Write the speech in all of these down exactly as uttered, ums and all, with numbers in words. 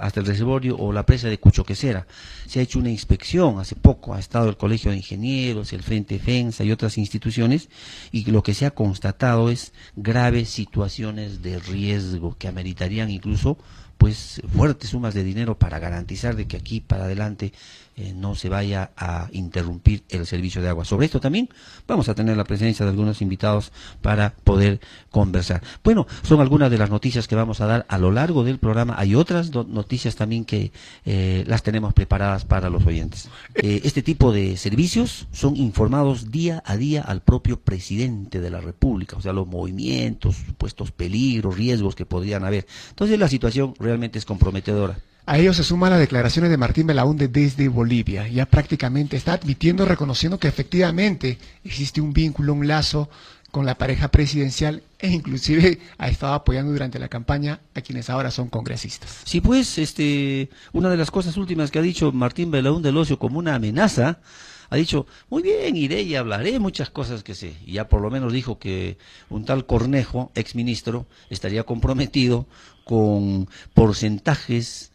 hasta el reservorio o la presa de Cuchoquecera. Se ha hecho una inspección, hace poco ha estado el Colegio de Ingenieros, el Frente Defensa y otras instituciones, y lo que se ha constatado es graves situaciones de riesgo que ameritarían incluso pues fuertes sumas de dinero para garantizar de que aquí para adelante eh, no se vaya a interrumpir el servicio de agua. Sobre esto también vamos a tener la presencia de algunos invitados para poder conversar. Bueno, son algunas de las noticias que vamos a dar a lo largo del programa. Hay otras noticias también que eh, las tenemos preparadas para los oyentes. Eh, este tipo de servicios son informados día a día al propio presidente de la República, o sea, los movimientos, supuestos peligros, riesgos que podrían haber. Entonces la situación realmente es comprometedora. A ello se suman las declaraciones de Martín Belaúnde desde Bolivia. Ya prácticamente está admitiendo, reconociendo que efectivamente existe un vínculo, un lazo con la pareja presidencial, e inclusive ha estado apoyando durante la campaña a quienes ahora son congresistas. Sí, pues, este, una de las cosas últimas que ha dicho Martín Belaúnde del Ocio como una amenaza, ha dicho, muy bien, iré y hablaré muchas cosas que sé. Y ya por lo menos dijo que un tal Cornejo, exministro, estaría comprometido con porcentajes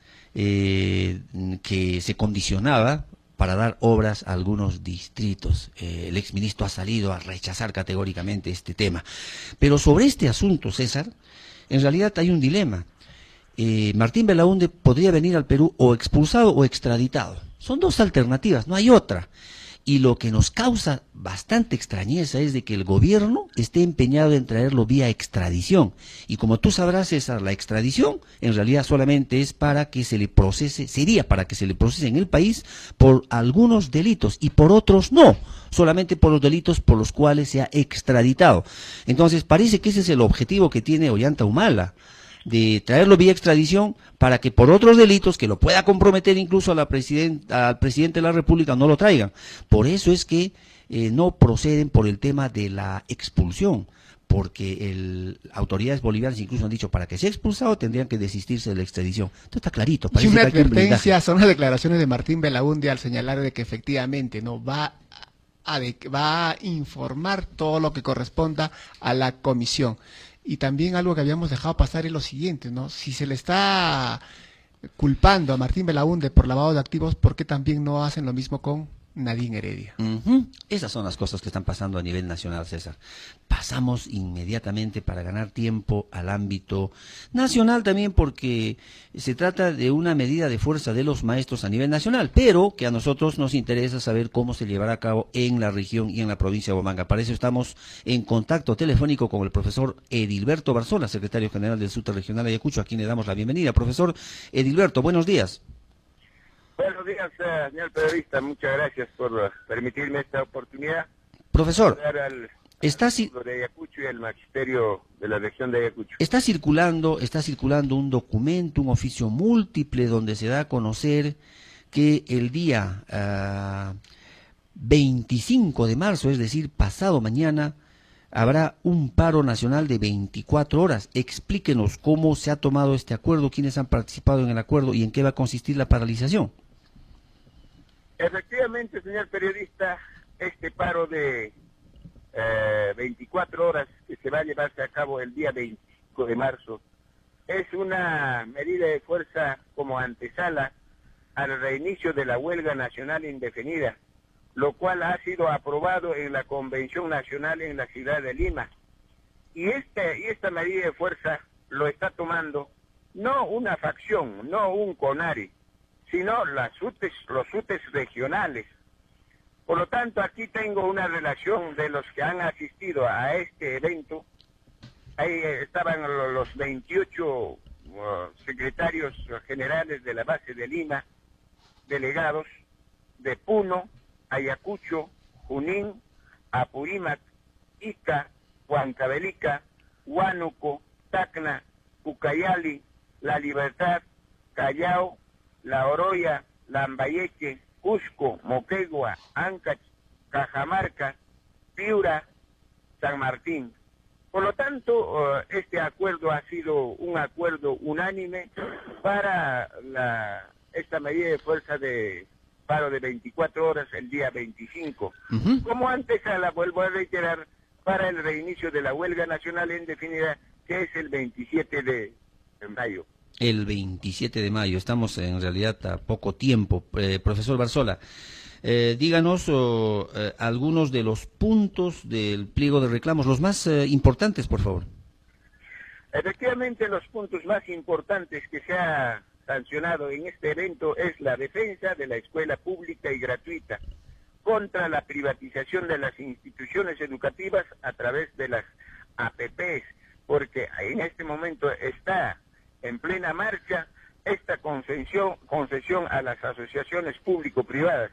eh, que se condicionaba para dar obras a algunos distritos. Eh, el exministro ha salido a rechazar categóricamente este tema. Pero sobre este asunto, César, en realidad hay un dilema. Eh, Martín Belaúnde podría venir al Perú o expulsado o extraditado. Son dos alternativas, no hay otra. Y lo que nos causa bastante extrañeza es de que el gobierno esté empeñado en traerlo vía extradición. Y como tú sabrás, César, la extradición en realidad solamente es para que se le procese, sería para que se le procese en el país por algunos delitos y por otros no, solamente por los delitos por los cuales se ha extraditado. Entonces parece que ese es el objetivo que tiene Ollanta Humala, de traerlo vía extradición para que por otros delitos que lo pueda comprometer incluso a la president, al presidente de la República no lo traigan. Por eso es que eh, no proceden por el tema de la expulsión, porque el, autoridades bolivianas incluso han dicho para que sea expulsado tendrían que desistirse de la extradición. Esto está clarito. Y una advertencia son las declaraciones de Martín Belaúnde al señalar de que efectivamente no va a, de, va a informar todo lo que corresponda a la comisión. Y también algo que habíamos dejado pasar es lo siguiente, ¿no? Si se le está culpando a Martín Belaúnde por lavado de activos, ¿por qué también no hacen lo mismo con Nadine Heredia? Uh-huh. Esas son las cosas que están pasando a nivel nacional, César. Pasamos inmediatamente para ganar tiempo al ámbito nacional también, porque se trata de una medida de fuerza de los maestros a nivel nacional, pero que a nosotros nos interesa saber cómo se llevará a cabo en la región y en la provincia de Huamanga. Para eso estamos en contacto telefónico con el profesor Edilberto Barzola, secretario general del SUTE Regional Ayacucho, a quien le damos la bienvenida. Profesor Edilberto, buenos días. Buenos días, uh, señor periodista. Muchas gracias por uh, permitirme esta oportunidad. Profesor, Al, está, al de Ayacucho y el magisterio de la región de Ayacucho. Está circulando, está circulando un documento, un oficio múltiple, donde se da a conocer que el día uh, veinticinco de marzo, es decir, pasado mañana, habrá un paro nacional de veinticuatro horas. Explíquenos cómo se ha tomado este acuerdo, quiénes han participado en el acuerdo y en qué va a consistir la paralización. Efectivamente, señor periodista, este paro de eh, veinticuatro horas que se va a llevarse a cabo el día veinticinco de marzo es una medida de fuerza como antesala al reinicio de la huelga nacional indefinida, lo cual ha sido aprobado en la Convención Nacional en la ciudad de Lima. Y, este, y esta medida de fuerza lo está tomando no una facción, no un CONARE, sino las SUTES, los SUTES regionales. Por lo tanto, aquí tengo una relación de los que han asistido a este evento. Ahí estaban los veintiocho uh, secretarios generales de la base de Lima, delegados de Puno, Ayacucho, Junín, Apurímac, Ica, Huancavelica, Huánuco, Tacna, Ucayali, La Libertad, Callao, La Oroya, Lambayeque, Cusco, Moquegua, Ancash, Cajamarca, Piura, San Martín. Por lo tanto, este acuerdo ha sido un acuerdo unánime para la, esta medida de fuerza de paro de veinticuatro horas el día veinticinco. Uh-huh. Como antesala, vuelvo a reiterar, para el reinicio de la huelga nacional indefinida, que es el veintisiete de mayo. El veintisiete de mayo, estamos en realidad a poco tiempo. Eh, profesor Barzola, eh, díganos oh, eh, algunos de los puntos del pliego de reclamos, los más eh, importantes, por favor. Efectivamente, los puntos más importantes que se ha sancionado en este evento es la defensa de la escuela pública y gratuita contra la privatización de las instituciones educativas a través de las A P Pes, porque en este momento está en plena marcha esta concesión, concesión a las asociaciones público-privadas.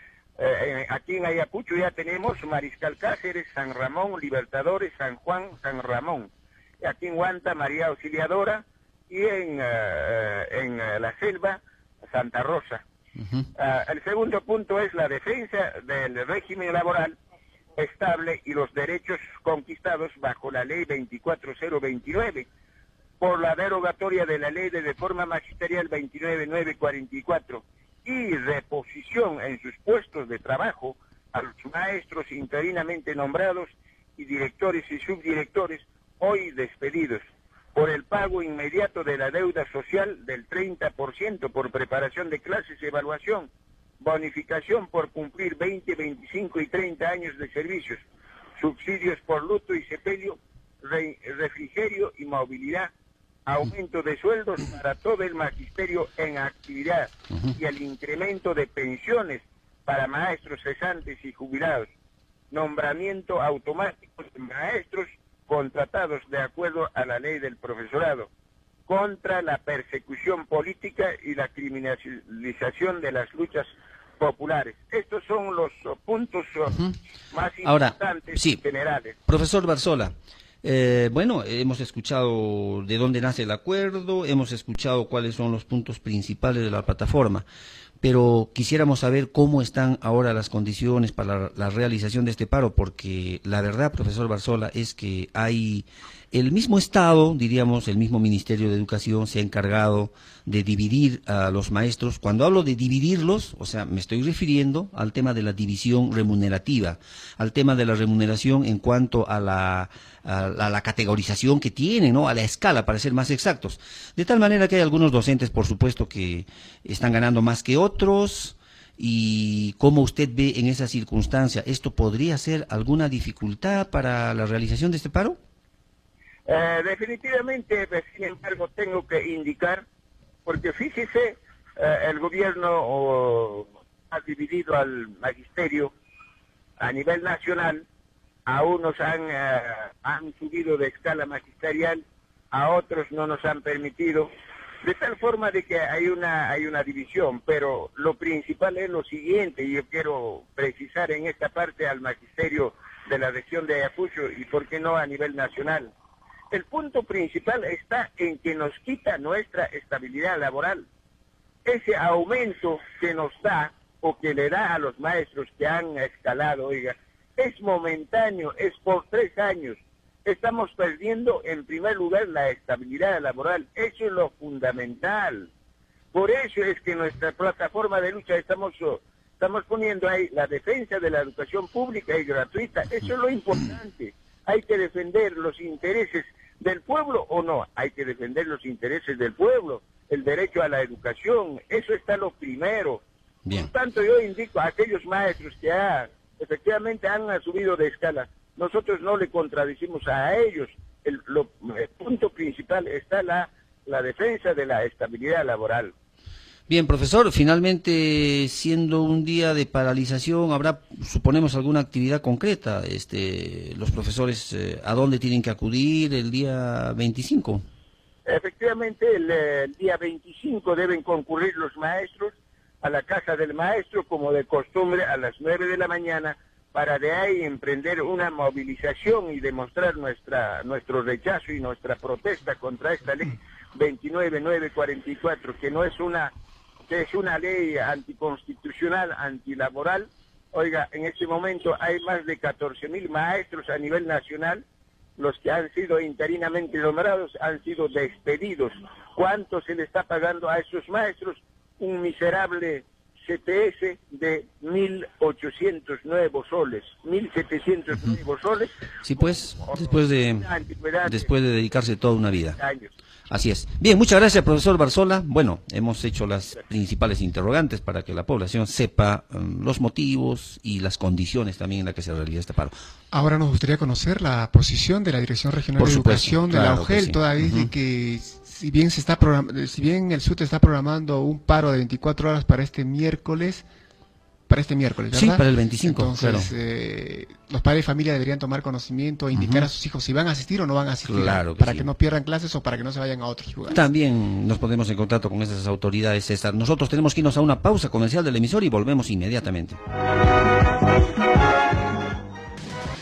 Eh, aquí en Ayacucho ya tenemos Mariscal Cáceres, San Ramón, Libertadores, San Juan, San Ramón. Aquí en Huanta, María Auxiliadora, y en, uh, en uh, la selva, Santa Rosa. Uh-huh. Uh, el segundo punto es la defensa del régimen laboral estable y los derechos conquistados bajo la ley veinticuatro mil veintinueve, por la derogatoria de la ley de reforma magisterial veintinueve mil novecientos cuarenta y cuatro y reposición en sus puestos de trabajo a los maestros interinamente nombrados y directores y subdirectores hoy despedidos, por el pago inmediato de la deuda social del treinta por ciento por preparación de clases y evaluación, bonificación por cumplir veinte, veinticinco y treinta años de servicios, subsidios por luto y sepelio, re, refrigerio y movilidad, aumento de sueldos para todo el magisterio en actividad y el incremento de pensiones para maestros cesantes y jubilados, nombramiento automático de maestros contratados de acuerdo a la ley del profesorado, contra la persecución política y la criminalización de las luchas populares. Estos son los uh, puntos uh, más importantes. Ahora, sí, generales. Profesor Barzola, eh, bueno, hemos escuchado de dónde nace el acuerdo, hemos escuchado cuáles son los puntos principales de la plataforma, pero quisiéramos saber cómo están ahora las condiciones para la, la realización de este paro, porque la verdad, profesor Barzola, es que hay el mismo Estado, diríamos, el mismo Ministerio de Educación se ha encargado de dividir a los maestros. Cuando hablo de dividirlos, o sea, me estoy refiriendo al tema de la división remunerativa, al tema de la remuneración en cuanto a la, a, a la categorización que tienen, ¿no? A la escala, para ser más exactos. De tal manera que hay algunos docentes, por supuesto, que están ganando más que otros. ¿Y cómo usted ve en esa circunstancia? ¿Esto podría ser alguna dificultad para la realización de este paro? Eh, definitivamente, sin embargo, tengo que indicar, porque fíjese, eh, el gobierno oh, ha dividido al magisterio a nivel nacional, a unos han, eh, han subido de escala magisterial, a otros no nos han permitido, de tal forma de que hay una, hay una división, pero lo principal es lo siguiente, y yo quiero precisar en esta parte al magisterio de la región de Ayacucho, y por qué no a nivel nacional. El punto principal está en que nos quita nuestra estabilidad laboral. Ese aumento que nos da o que le da a los maestros que han escalado, oiga, es momentáneo, es por tres años. Estamos perdiendo en primer lugar la estabilidad laboral. Eso es lo fundamental. Por eso es que nuestra plataforma de lucha estamos, estamos poniendo ahí la defensa de la educación pública y gratuita. Eso es lo importante. Hay que defender los intereses del pueblo o no, hay que defender los intereses del pueblo, el derecho a la educación, eso está lo primero. Bien. Por tanto, yo indico a aquellos maestros que ha, efectivamente han subido de escala, nosotros no le contradecimos a ellos, el, lo, el punto principal está la, la defensa de la estabilidad laboral. Bien, profesor, finalmente, siendo un día de paralización, ¿habrá, suponemos, alguna actividad concreta? Este, los profesores, eh, ¿a dónde tienen que acudir el día veinticinco? Efectivamente, el, el día veinticinco deben concurrir los maestros a la casa del maestro, como de costumbre, a las nueve de la mañana, para de ahí emprender una movilización y demostrar nuestra nuestro rechazo y nuestra protesta contra esta ley veintinueve mil novecientos cuarenta y cuatro, que no es una... que es una ley anticonstitucional, antilaboral. Oiga, en este momento hay más de catorce mil maestros a nivel nacional, los que han sido interinamente nombrados han sido despedidos. ¿Cuánto se le está pagando a esos maestros? Un miserable C T S de mil ochocientos nuevos soles, mil setecientos nuevos soles. Sí, pues, después de, después de dedicarse toda una vida. Años. Así es. Bien, muchas gracias, profesor Barzola. Bueno, hemos hecho las principales interrogantes para que la población sepa um, los motivos y las condiciones también en las que se realiza este paro. Ahora nos gustaría conocer la posición de la Dirección Regional Por de supuesto, Educación de claro la que UGEL, sí. toda vez de Ujú. que si bien se está program- si bien el S U T está programando un paro de veinticuatro horas para este miércoles, para este miércoles, ¿verdad? Sí, para el veinticinco, Entonces, claro. eh, los padres de familia deberían tomar conocimiento e indicar Ujú. a sus hijos si van a asistir o no van a asistir, Claro que para sí. que no pierdan clases o para que no se vayan a otros lugares. También nos ponemos en contacto con esas autoridades, César. Nosotros tenemos que irnos a una pausa comercial del emisor y volvemos inmediatamente.